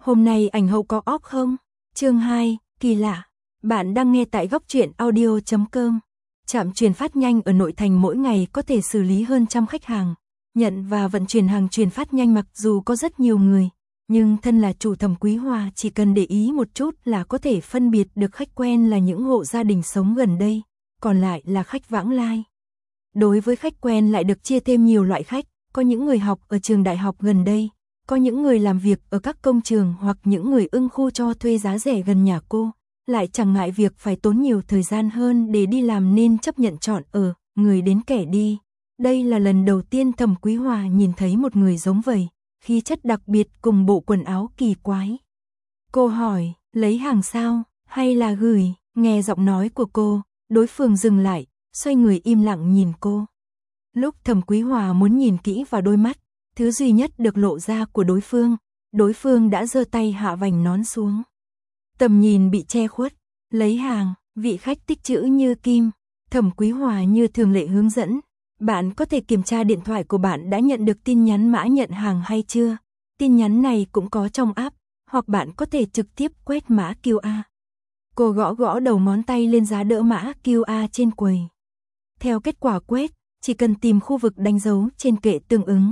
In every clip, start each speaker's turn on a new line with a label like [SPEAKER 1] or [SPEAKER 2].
[SPEAKER 1] Hôm nay ảnh hậu có off không? Chương 2, kỳ lạ. Bạn đang nghe tại góc truyện audio.com. Trạm chuyển phát nhanh ở nội thành mỗi ngày có thể xử lý hơn 100 khách hàng. Nhận và vận chuyển hàng chuyển phát nhanh mặc dù có rất nhiều người, nhưng thân là chủ Thẩm Quý Hòa chỉ cần để ý một chút là có thể phân biệt được khách quen là những hộ gia đình sống gần đây, còn lại là khách vãng lai. Đối với khách quen lại được chia thêm nhiều loại khách, có những người học ở trường đại học gần đây, có những người làm việc ở các công trường hoặc những người ưng khu cho thuê giá rẻ gần nhà cô, lại chẳng ngại việc phải tốn nhiều thời gian hơn để đi làm nên chấp nhận chọn ở, người đến kẻ đi. Đây là lần đầu tiên Thẩm Quý Hòa nhìn thấy một người giống vậy, khí chất đặc biệt cùng bộ quần áo kỳ quái. Cô hỏi, lấy hàng sao, hay là gửi? Nghe giọng nói của cô, đối phương dừng lại, xoay người im lặng nhìn cô. Lúc Thẩm Quý Hòa muốn nhìn kỹ vào đôi mắt, thứ duy nhất được lộ ra của đối phương đã giơ tay hạ vành nón xuống. Tầm nhìn bị che khuất, lấy hàng, vị khách tích chữ như kim. Thẩm Quý Hòa như thường lệ hướng dẫn, bạn có thể kiểm tra điện thoại của bạn đã nhận được tin nhắn mã nhận hàng hay chưa. Tin nhắn này cũng có trong app, hoặc bạn có thể trực tiếp quét mã QR. Cô gõ gõ đầu ngón tay lên giá đỡ mã QR trên quầy. Theo kết quả quét, chỉ cần tìm khu vực đánh dấu trên kệ tương ứng.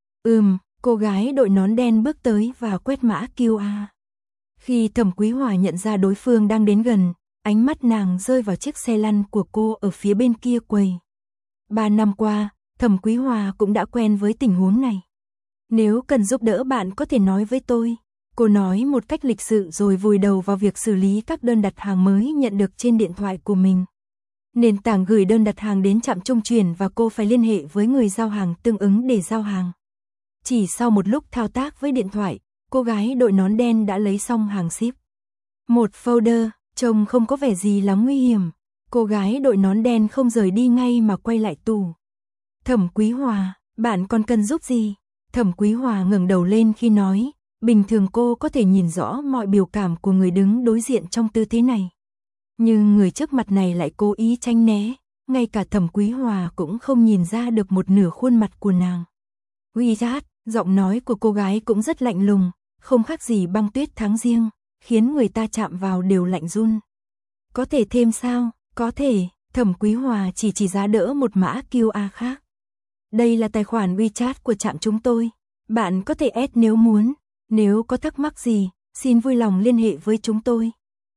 [SPEAKER 1] Cô gái đội nón đen bước tới và quét mã QR. Khi Thẩm Quý Hòa nhận ra đối phương đang đến gần, ánh mắt nàng rơi vào chiếc xe lăn của cô ở phía bên kia quầy. 3 năm qua, Thẩm Quý Hòa cũng đã quen với tình huống này. Nếu cần giúp đỡ bạn có thể nói với tôi. Cô nói một cách lịch sự rồi vùi đầu vào việc xử lý các đơn đặt hàng mới nhận được trên điện thoại của mình. Nền tảng gửi đơn đặt hàng đến trạm trung chuyển và cô phải liên hệ với người giao hàng tương ứng để giao hàng. Chỉ sau một lúc thao tác với điện thoại, cô gái đội nón đen đã lấy xong hàng ship. Một folder, trông không có vẻ gì là nguy hiểm. Cô gái đội nón đen không rời đi ngay mà quay lại tủ. Thẩm Quý Hòa, bạn còn cần giúp gì? Thẩm Quý Hòa ngẩng đầu lên khi nói, bình thường cô có thể nhìn rõ mọi biểu cảm của người đứng đối diện trong tư thế này. Nhưng người trước mặt này lại cố ý tránh né, ngay cả Thẩm Quý Hòa cũng không nhìn ra được một nửa khuôn mặt của nàng. WeChat, giọng nói của cô gái cũng rất lạnh lùng, không khác gì băng tuyết tháng giêng, khiến người ta chạm vào đều lạnh run. Có thể thêm sao? Có thể, Thẩm Quý Hòa chỉ giá đỡ một mã QR khác. Đây là tài khoản WeChat của trạm chúng tôi, bạn có thể add nếu muốn, nếu có thắc mắc gì, xin vui lòng liên hệ với chúng tôi.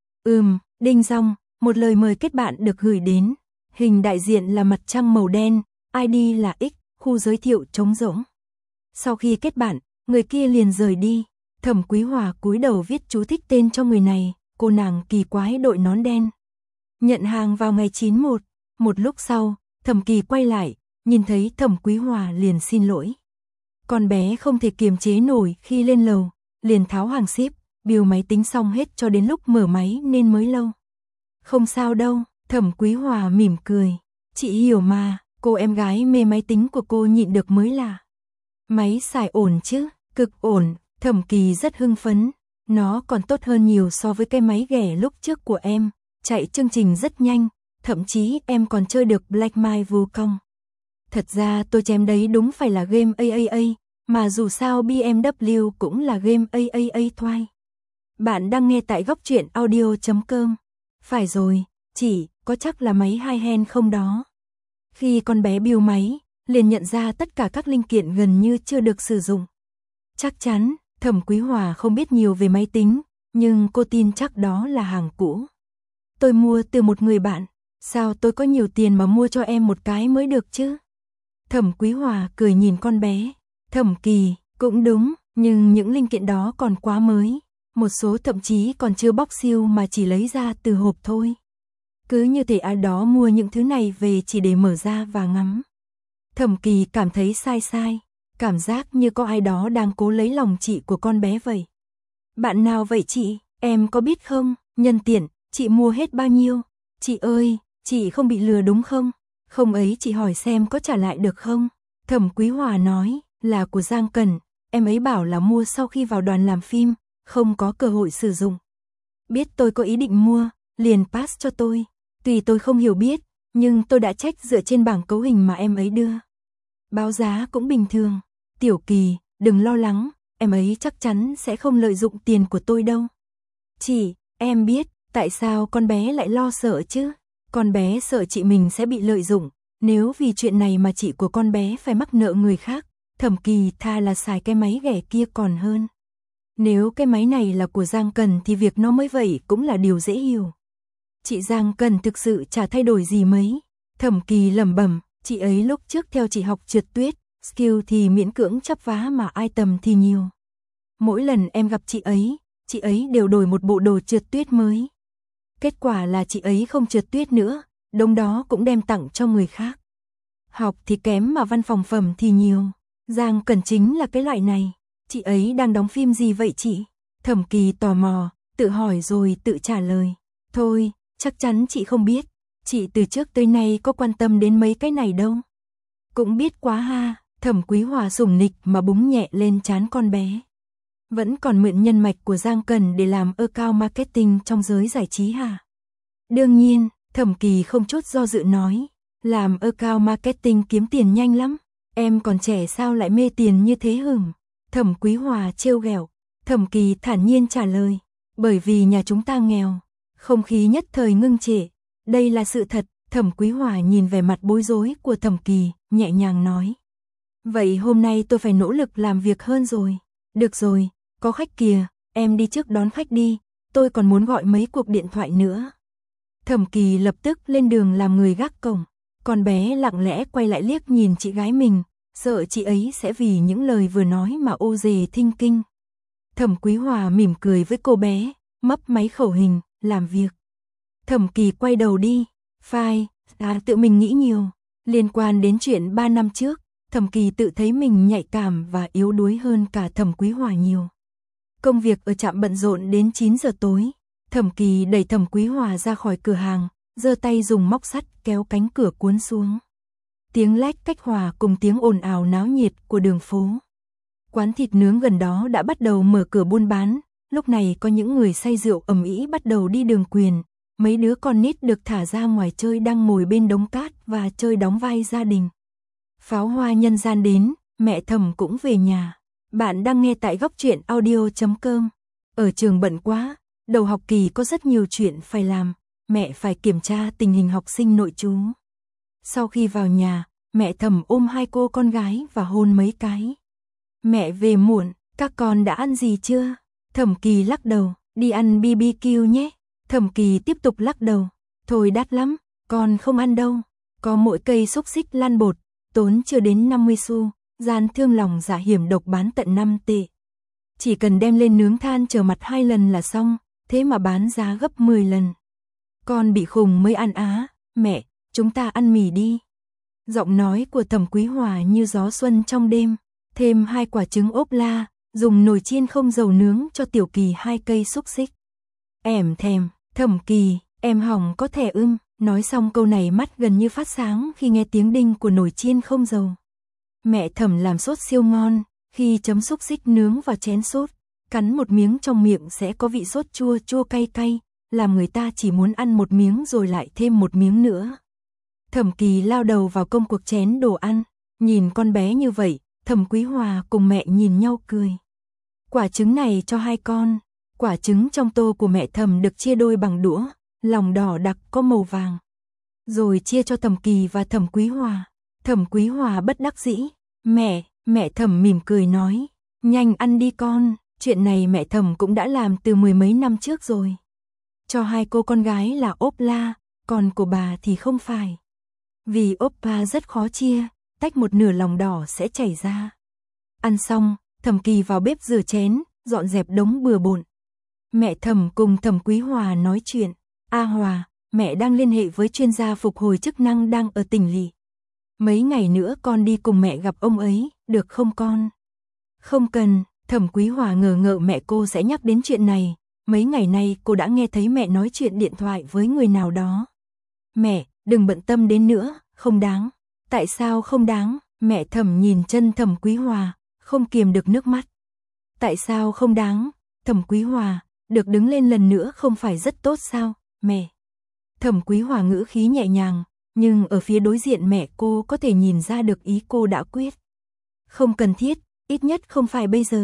[SPEAKER 1] Đinh dong, một lời mời kết bạn được gửi đến, hình đại diện là mặt trăng màu đen, ID là X, khu giới thiệu trống rỗng. Sau khi kết bạn, người kia liền rời đi. Thẩm Quý Hòa cúi đầu viết chú thích tên cho người này, cô nàng kỳ quái đội nón đen. Nhận hàng vào ngày 91, một lúc sau, Thẩm Kỳ quay lại, nhìn thấy Thẩm Quý Hòa liền xin lỗi. Con bé không thể kiềm chế nổi khi lên lầu, liền tháo hàng ship, bill máy tính xong hết cho đến lúc mở máy nên mới lâu. Không sao đâu, Thẩm Quý Hòa mỉm cười. Chị hiểu mà, cô em gái mê máy tính của cô nhịn được mới lạ. Máy xài ổn chứ, cực ổn, Thẩm Kỳ rất hưng phấn. Nó còn tốt hơn nhiều so với cái máy ghẻ lúc trước của em, chạy chương trình rất nhanh, thậm chí em còn chơi được Black My Wukong. Thật ra tôi chém đấy đúng phải là game AAA, mà dù sao BMW cũng là game AAA thôi. Bạn đang nghe tại góc truyện audio.com. Phải rồi, chị, có chắc là máy hai hand không đó? Khi con bé bill máy, liền nhận ra tất cả các linh kiện gần như chưa được sử dụng. Chắc chắn, Thẩm Quý Hòa không biết nhiều về máy tính, nhưng cô tin chắc đó là hàng cũ. Tôi mua từ một người bạn, sao tôi có nhiều tiền mà mua cho em một cái mới được chứ? Thẩm Quý Hòa cười nhìn con bé. Thẩm Kỳ, cũng đúng, nhưng những linh kiện đó còn quá mới, một số thậm chí còn chưa bóc siêu mà chỉ lấy ra từ hộp thôi. Cứ như thể ai đó mua những thứ này về chỉ để mở ra và ngắm. Thẩm Kỳ cảm thấy sai, cảm giác như có ai đó đang cố lấy lòng chị của con bé vậy. Bạn nào vậy chị, em có biết không, nhân tiện, chị mua hết bao nhiêu? Chị ơi, chị không bị lừa đúng không? Không ấy chị hỏi xem có trả lại được không? Thẩm Quý Hòa nói, là của Giang Cẩn, em ấy bảo là mua sau khi vào đoàn làm phim, không có cơ hội sử dụng. Biết tôi có ý định mua, liền pass cho tôi. Tuy tôi không hiểu biết, nhưng tôi đã check dựa trên bảng cấu hình mà em ấy đưa. Báo giá cũng bình thường. Tiểu Kỳ, đừng lo lắng, em ấy chắc chắn sẽ không lợi dụng tiền của tôi đâu. Chị, em biết, tại sao con bé lại lo sợ chứ? Con bé sợ chị mình sẽ bị lợi dụng, nếu vì chuyện này mà chị của con bé phải mắc nợ người khác, Thẩm Kỳ thà là xài cái máy ghẻ kia còn hơn. Nếu cái máy này là của Giang Cần thì việc nó mới vậy cũng là điều dễ hiểu. Chị Giang Cần thực sự chả thay đổi gì mấy. Thẩm Kỳ lẩm bẩm, chị ấy lúc trước theo chị học trượt tuyết, skill thì miễn cưỡng chắp vá mà item thì nhiều. Mỗi lần em gặp chị ấy đều đổi một bộ đồ trượt tuyết mới. Kết quả là chị ấy không trượt tuyết nữa, đống đó cũng đem tặng cho người khác. Học thì kém mà văn phòng phẩm thì nhiều. Giang Cần chính là cái loại này. Chị ấy đang đóng phim gì vậy chị? Thẩm Kỳ tò mò, tự hỏi rồi tự trả lời. Thôi, chắc chắn chị không biết. Chị từ trước tới nay có quan tâm đến mấy cái này đâu. Cũng biết quá ha. Thẩm Quý Hòa sủng nịch mà búng nhẹ lên trán con bé. Vẫn còn mượn nhân mạch của Giang Cần để làm account marketing trong giới giải trí hả? Đương nhiên, Thẩm Kỳ không chút do dự nói. Làm account marketing kiếm tiền nhanh lắm. Em còn trẻ sao lại mê tiền như thế hửng? Thẩm Quý Hòa trêu ghẹo. Thẩm Kỳ thản nhiên trả lời. Bởi vì nhà chúng ta nghèo. Không khí nhất thời ngưng trệ. Đây là sự thật. Thẩm Quý Hòa nhìn về mặt bối rối của Thẩm Kỳ, nhẹ nhàng nói. Vậy hôm nay tôi phải nỗ lực làm việc hơn rồi. Được rồi, có khách kìa, em đi trước đón khách đi. Tôi còn muốn gọi mấy cuộc điện thoại nữa. Thẩm Kỳ lập tức lên đường làm người gác cổng. Con bé lặng lẽ quay lại liếc nhìn chị gái mình, sợ chị ấy sẽ vì những lời vừa nói mà ô dề thinh kinh. Thẩm Quý Hòa mỉm cười với cô bé, mấp máy khẩu hình, làm việc. Thẩm Kỳ quay đầu đi, phai, tự mình nghĩ nhiều. Liên quan đến chuyện 3 năm trước, Thẩm Kỳ tự thấy mình nhạy cảm và yếu đuối hơn cả Thẩm Quý Hòa nhiều. Công việc ở trạm bận rộn đến 9 giờ tối, Thẩm Kỳ đẩy Thẩm Quý Hòa ra khỏi cửa hàng, giơ tay dùng móc sắt kéo cánh cửa cuốn xuống. Tiếng lách cách hòa cùng tiếng ồn ào náo nhiệt của đường phố. Quán thịt nướng gần đó đã bắt đầu mở cửa buôn bán, lúc này có những người say rượu ầm ĩ bắt đầu đi đường quyền, mấy đứa con nít được thả ra ngoài chơi đang ngồi bên đống cát và chơi đóng vai gia đình. Pháo hoa nhân gian đến, mẹ Thẩm cũng về nhà. Bạn đang nghe tại góc truyện audio.com. Ở trường bận quá, đầu học kỳ có rất nhiều chuyện phải làm, mẹ phải kiểm tra tình hình học sinh nội trú. Sau khi vào nhà, mẹ Thẩm ôm hai cô con gái và hôn mấy cái. Mẹ về muộn, các con đã ăn gì chưa? Thẩm Kỳ lắc đầu, đi ăn BBQ nhé. Thẩm Kỳ tiếp tục lắc đầu, thôi đắt lắm, con không ăn đâu. Có mỗi cây xúc xích lan bột, tốn chưa đến 50 xu, gian thương lòng dạ hiểm độc bán tận 5 tệ. Chỉ cần đem lên nướng than chờ mặt 2 lần là xong, thế mà bán giá gấp 10 lần. Con bị khùng mới ăn á, mẹ, chúng ta ăn mì đi. Giọng nói của Thẩm Quý Hòa như gió xuân trong đêm, thêm 2 quả trứng ốp la, dùng nồi chiên không dầu nướng cho Tiểu Kỳ 2 cây xúc xích. Ẻm thèm, Thẩm Kỳ, em hỏng có thẻ ưng. Nói xong câu này mắt gần như phát sáng khi nghe tiếng đinh của nồi chiên không dầu. Mẹ Thẩm làm sốt siêu ngon, khi chấm xúc xích nướng vào chén sốt, cắn một miếng trong miệng sẽ có vị sốt chua chua cay cay, làm người ta chỉ muốn ăn một miếng rồi lại thêm một miếng nữa. Thẩm Kỳ lao đầu vào công cuộc chén đồ ăn, nhìn con bé như vậy, Thẩm Quý Hòa cùng mẹ nhìn nhau cười. Quả trứng này cho 2 con, quả trứng trong tô của mẹ Thẩm được chia đôi bằng đũa, lòng đỏ đặc có màu vàng. Rồi chia cho Thẩm Kỳ và Thẩm Quý Hòa. Thẩm Quý Hòa bất đắc dĩ, mẹ Thẩm mỉm cười nói, nhanh ăn đi con, chuyện này mẹ Thẩm cũng đã làm từ 10 mấy năm trước rồi. Cho 2 cô con gái là ốp la, còn của bà thì không phải. Vì ốp la rất khó chia, tách một nửa lòng đỏ sẽ chảy ra. Ăn xong, Thẩm Kỳ vào bếp rửa chén, dọn dẹp đống bừa bộn. Mẹ Thẩm cùng Thẩm Quý Hòa nói chuyện. A Hòa, mẹ đang liên hệ với chuyên gia phục hồi chức năng đang ở tỉnh lỵ. Mấy ngày nữa con đi cùng mẹ gặp ông ấy, được không con? Không cần, Thẩm Quý Hòa ngờ ngợ mẹ cô sẽ nhắc đến chuyện này. Mấy ngày nay cô đã nghe thấy mẹ nói chuyện điện thoại với người nào đó. Mẹ, đừng bận tâm đến nữa, không đáng. Tại sao không đáng? Mẹ Thẩm nhìn chân Thẩm Quý Hòa, không kiềm được nước mắt. Tại sao không đáng? Thẩm Quý Hòa, được đứng lên lần nữa không phải rất tốt sao? Mẹ. Thẩm Quý Hòa ngữ khí nhẹ nhàng, nhưng ở phía đối diện mẹ cô có thể nhìn ra được ý cô đã quyết. Không cần thiết, ít nhất không phải bây giờ.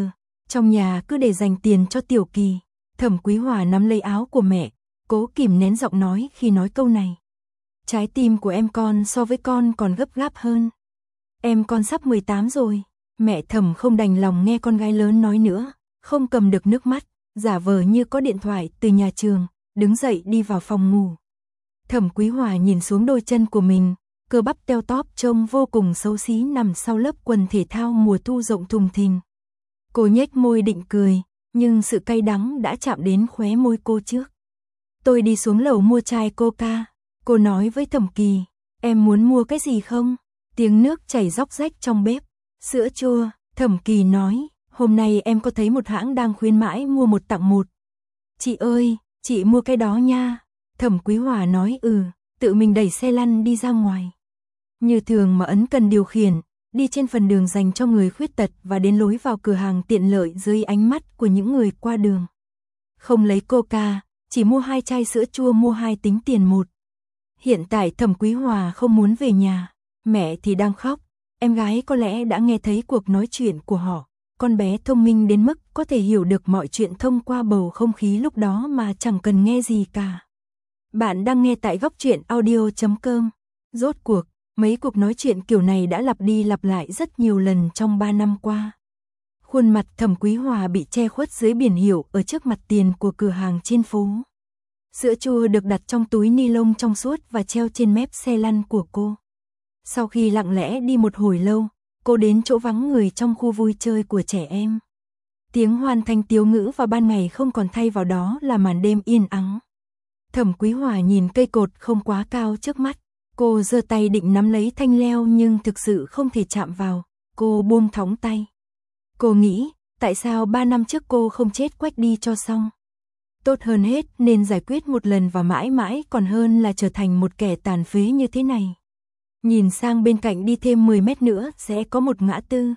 [SPEAKER 1] Trong nhà cứ để dành tiền cho Tiểu Kỳ. Thẩm Quý Hòa nắm lấy áo của mẹ, cố kìm nén giọng nói khi nói câu này. Trái tim của em con so với con còn gấp gáp hơn. Em con sắp 18 rồi. Mẹ Thẩm không đành lòng nghe con gái lớn nói nữa, không cầm được nước mắt, giả vờ như có điện thoại từ nhà trường, đứng dậy đi vào phòng ngủ. Thẩm Quý Hòa nhìn xuống đôi chân của mình, cơ bắp teo tóp trông vô cùng xấu xí nằm sau lớp quần thể thao mùa thu rộng thùng thình. Cô nhếch môi định cười, nhưng sự cay đắng đã chạm đến khóe môi cô trước. Tôi đi xuống lầu mua chai Coca. Cô nói với Thẩm Kỳ, em muốn mua cái gì không? Tiếng nước chảy róc rách trong bếp. Sữa chua, Thẩm Kỳ nói, hôm nay em có thấy một hãng đang khuyến mãi mua một tặng một. Chị ơi, chị mua cái đó nha. Thẩm Quý Hòa nói tự mình đẩy xe lăn đi ra ngoài. Như thường mà ấn cần điều khiển, đi trên phần đường dành cho người khuyết tật và đến lối vào cửa hàng tiện lợi dưới ánh mắt của những người qua đường. Không lấy Coca, chỉ mua 2 chai sữa chua, mua 2 tính tiền một. Hiện tại Thẩm Quý Hòa không muốn về nhà, mẹ thì đang khóc, em gái có lẽ đã nghe thấy cuộc nói chuyện của họ. Con bé thông minh đến mức có thể hiểu được mọi chuyện thông qua bầu không khí lúc đó mà chẳng cần nghe gì cả. Bạn đang nghe tại Góc Truyện Audio.com. Rốt cuộc, mấy cuộc nói chuyện kiểu này đã lặp đi lặp lại rất nhiều lần trong 3 năm qua. Khuôn mặt Thẩm Quý Hòa bị che khuất dưới biển hiệu ở trước mặt tiền của cửa hàng trên phố. Sữa chua được đặt trong túi ni lông trong suốt và treo trên mép xe lăn của cô. Sau khi lặng lẽ đi một hồi lâu, cô đến chỗ vắng người trong khu vui chơi của trẻ em. Tiếng hoan thanh tiếu ngữ vào ban ngày không còn, thay vào đó là màn đêm yên ắng. Thẩm Quý Hòa nhìn cây cột không quá cao trước mắt. Cô giơ tay định nắm lấy thanh leo nhưng thực sự không thể chạm vào. Cô buông thõng tay. Cô nghĩ, tại sao 3 năm trước cô không chết quách đi cho xong. Tốt hơn hết nên giải quyết một lần và mãi mãi còn hơn là trở thành một kẻ tàn phế như thế này. Nhìn sang bên cạnh, đi thêm 10 mét nữa sẽ có một ngã tư.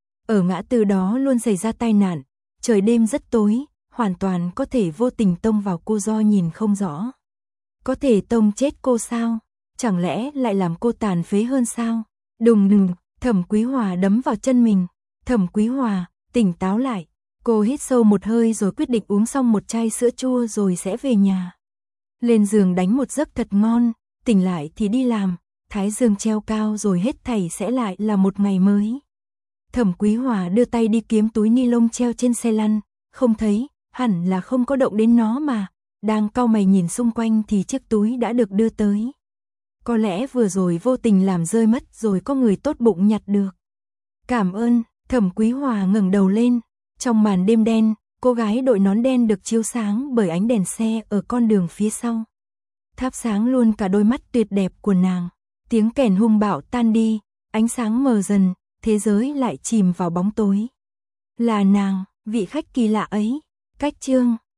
[SPEAKER 1] Ở ngã tư đó luôn xảy ra tai nạn. Trời đêm rất tối, hoàn toàn có thể vô tình tông vào cô do nhìn không rõ. Có thể tông chết cô sao? Chẳng lẽ lại làm cô tàn phế hơn sao? Đùng đùng, Thẩm Quý Hòa đấm vào chân mình. Thẩm Quý Hòa, tỉnh táo lại. Cô hít sâu một hơi rồi quyết định uống xong một chai sữa chua rồi sẽ về nhà. Lên giường đánh một giấc thật ngon, tỉnh lại thì đi làm, thái dương treo cao rồi hết thảy sẽ lại là một ngày mới. Thẩm Quý Hòa đưa tay đi kiếm túi ni lông treo trên xe lăn, không thấy, hẳn là không có động đến nó mà. Đang cau mày nhìn xung quanh thì chiếc túi đã được đưa tới. Có lẽ vừa rồi vô tình làm rơi mất rồi có người tốt bụng nhặt được. Cảm ơn. Thẩm Quý Hòa ngẩng đầu lên. Trong màn đêm đen, cô gái đội nón đen được chiếu sáng bởi ánh đèn xe ở con đường phía sau. Thắp sáng luôn cả đôi mắt tuyệt đẹp của nàng. Tiếng kèn hung bạo tan đi, ánh sáng mờ dần, thế giới lại chìm vào bóng tối. Là nàng, vị khách kỳ lạ ấy. Cách chương